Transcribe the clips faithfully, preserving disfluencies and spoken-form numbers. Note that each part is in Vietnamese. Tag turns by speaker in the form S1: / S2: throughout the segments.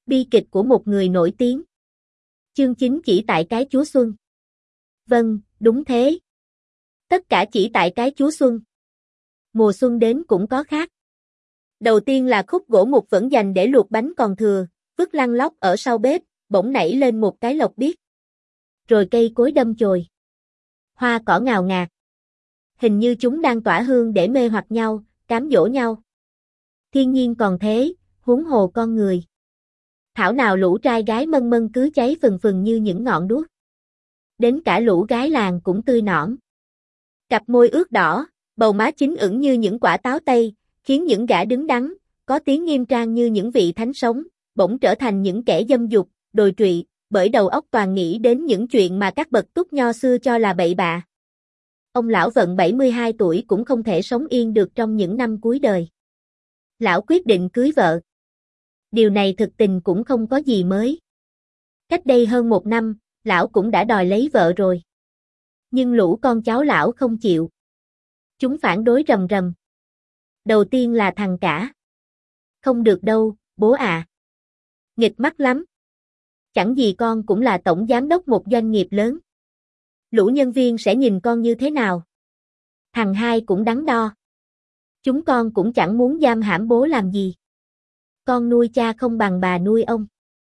S1: Bi kịch của một người nổi tiếng. Chương chín chỉ tại cái Chúa Xuân. Vâng, đúng thế. Tất cả chỉ tại cái Chúa Xuân. Mùa xuân đến cũng có khác. Đầu tiên là khúc gỗ mục vẫn dành để luộc bánh còn thừa, vứt lăn lóc ở sau bếp, bỗng nảy lên một cái lộc biếc. Rồi cây cối đâm chồi. Hoa cỏ ngào ngạt. Hình như chúng đang tỏa hương để mê hoặc nhau, cám dỗ nhau. Thiên nhiên còn thế, huống hồ con người. Thảo nào lũ trai gái mân mân cứ cháy phừng phừng như những ngọn đuốc. Đến cả lũ gái làng cũng tươi nõn. Cặp môi ướt đỏ, bầu má chín ửng như những quả táo tây, khiến những gã đứng đắn, có tiếng nghiêm trang như những vị thánh sống, bỗng trở thành những kẻ dâm dục, đồi trụy, bởi đầu óc toàn nghĩ đến những chuyện mà các bậc túc nho xưa cho là bậy bạ. Ông lão Vận bảy mươi hai tuổi cũng không thể sống yên được trong những năm cuối đời. Lão quyết định cưới vợ. Điều này thực tình cũng không có gì mới. Cách đây hơn một năm, lão cũng đã đòi lấy vợ rồi. Nhưng lũ con cháu lão không chịu. Chúng phản đối rầm rầm. Đầu tiên là thằng cả. Không được đâu, bố à. Nghịch mắt lắm. Chẳng gì con cũng là tổng giám đốc một doanh nghiệp lớn. Lũ nhân viên sẽ nhìn con như thế nào? Thằng hai cũng đắn đo. Chúng con cũng chẳng muốn giam hãm bố làm gì. Con nuôi cha không bằng bà nuôi ông.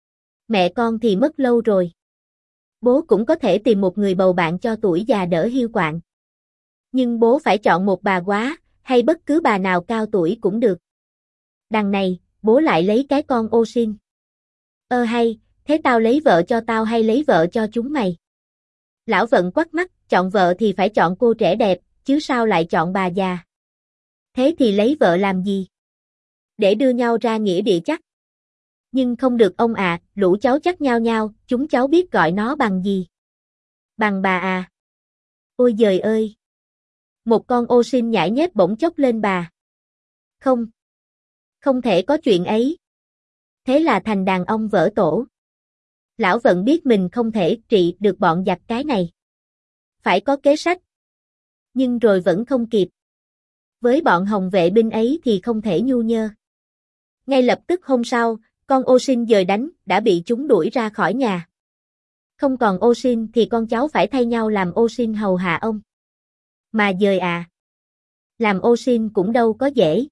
S1: Mẹ con thì mất lâu rồi. Bố cũng có thể tìm một người bầu bạn cho tuổi già đỡ hiu quạnh. Nhưng bố phải chọn một bà quá, hay bất cứ bà nào cao tuổi cũng được. Đằng này, bố lại lấy cái con ô sin. Ơ hay, thế tao lấy vợ cho tao hay lấy vợ cho chúng mày? Lão Vận quắt mắt, chọn vợ thì phải chọn cô trẻ đẹp, chứ sao lại chọn bà già? Thế thì lấy vợ làm gì? Để đưa nhau ra nghĩa địa chắc. Nhưng không được ông ạ, à, lũ cháu chắc nhau nhau, chúng cháu biết gọi nó bằng gì? Bằng bà à? Ôi giời ơi! Một con ô sin nhãi nhép bỗng chốc lên bà. Không. Không thể có chuyện ấy. Thế là thành đàn ông vỡ tổ. Lão Vận biết mình không thể trị được bọn giặc cái này. Phải có kế sách. Nhưng rồi vẫn không kịp. Với bọn hồng vệ binh ấy thì không thể nhu nhơ. Ngay lập tức hôm sau, con ô sin dời đánh đã bị chúng đuổi ra khỏi nhà. Không còn ô sin thì con cháu phải thay nhau làm ô sin hầu hạ ông. Mà dời à. Làm ô sin cũng đâu có dễ.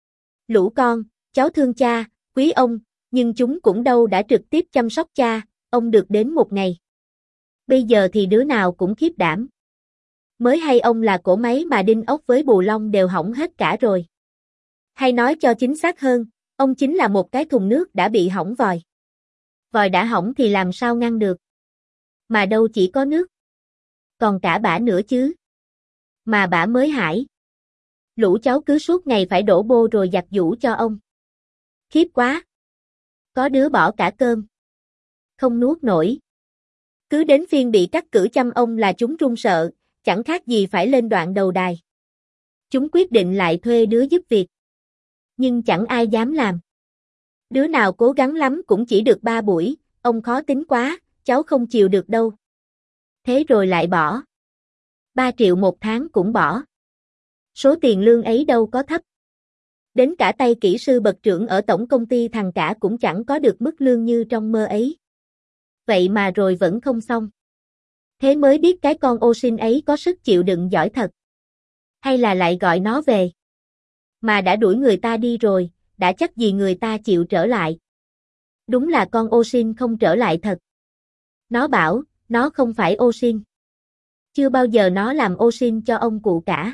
S1: Lũ con, cháu thương cha, quý ông, nhưng chúng cũng đâu đã trực tiếp chăm sóc cha, ông được đến một ngày. Bây giờ thì đứa nào cũng khiếp đảm. Mới hay ông là cỗ máy mà đinh ốc với bù lông đều hỏng hết cả rồi. Hay nói cho chính xác hơn, ông chính là một cái thùng nước đã bị hỏng vòi. Vòi đã hỏng thì làm sao ngăn được. Mà đâu chỉ có nước. Còn cả bả nữa chứ. Mà bả mới hại. Lũ cháu cứ suốt ngày phải đổ bô rồi giặt giũ cho ông. Khiếp quá. Có đứa bỏ cả cơm. Không nuốt nổi. Cứ đến phiên bị cắt cử chăm ông là chúng run sợ, chẳng khác gì phải lên đoạn đầu đài. Chúng quyết định lại thuê đứa giúp việc. Nhưng chẳng ai dám làm. Đứa nào cố gắng lắm cũng chỉ được ba buổi, ông khó tính quá, cháu không chịu được đâu. Thế rồi lại bỏ. Ba triệu một tháng cũng bỏ. Số tiền lương ấy đâu có thấp. Đến cả tay kỹ sư bậc trưởng ở tổng công ty thằng cả cũng chẳng có được mức lương như trong mơ ấy. Vậy mà rồi vẫn không xong. Thế mới biết cái con ô sin ấy có sức chịu đựng giỏi thật. Hay là lại gọi nó về. Mà đã đuổi người ta đi rồi, đã chắc gì người ta chịu trở lại. Đúng là con ô sin không trở lại thật. Nó bảo, nó không phải ô sin. Chưa bao giờ nó làm ô sin cho ông cụ cả.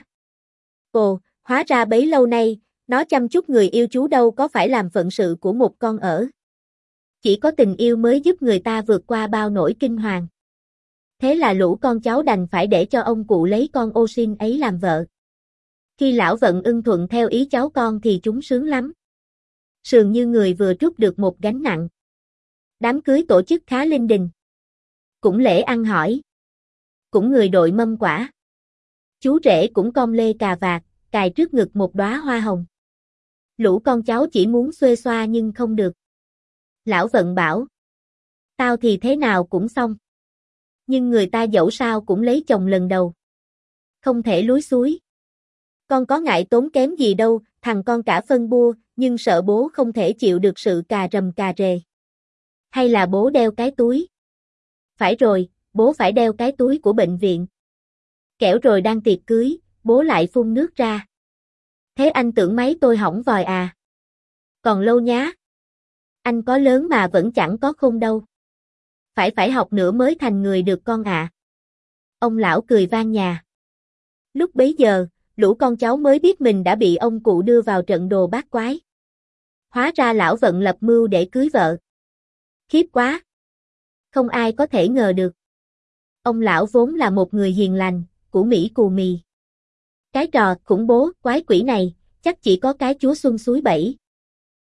S1: Ồ, hóa ra bấy lâu nay, nó chăm chút người yêu chú đâu có phải làm phận sự của một con ở. Chỉ có tình yêu mới giúp người ta vượt qua bao nỗi kinh hoàng. Thế là lũ con cháu đành phải để cho ông cụ lấy con ô sin ấy làm vợ. Khi lão Vận ưng thuận theo ý cháu con thì chúng sướng lắm. Sườn như người vừa trút được một gánh nặng. Đám cưới tổ chức khá linh đình. Cũng lễ ăn hỏi. Cũng người đội mâm quả. Chú rể cũng com lê cà vạt, cài trước ngực một đóa hoa hồng. Lũ con cháu chỉ muốn xuê xoa nhưng không được. Lão Vận bảo. Tao thì thế nào cũng xong. Nhưng người ta dẫu sao cũng lấy chồng lần đầu. Không thể lúi xúi. Con có ngại tốn kém gì đâu, thằng con cả phân bua, nhưng sợ bố không thể chịu được sự cà rầm cà rề. Hay là bố đeo cái túi? Phải rồi, bố phải đeo cái túi của bệnh viện. Kẻo rồi đang tiệc cưới, bố lại phun nước ra. Thế anh tưởng máy tôi hỏng vòi à? Còn lâu nhá. Anh có lớn mà vẫn chẳng có khôn đâu. Phải phải học nữa mới thành người được con ạ. À. Ông lão cười vang nhà. Lúc bấy giờ, lũ con cháu mới biết mình đã bị ông cụ đưa vào trận đồ bát quái. Hóa ra lão vận lập mưu để cưới vợ. Khiếp quá. Không ai có thể ngờ được. Ông lão vốn là một người hiền lành, củ Mỹ cù mì. Cái trò khủng bố quái quỷ này, chắc chỉ có cái chúa Xuân suối bẫy.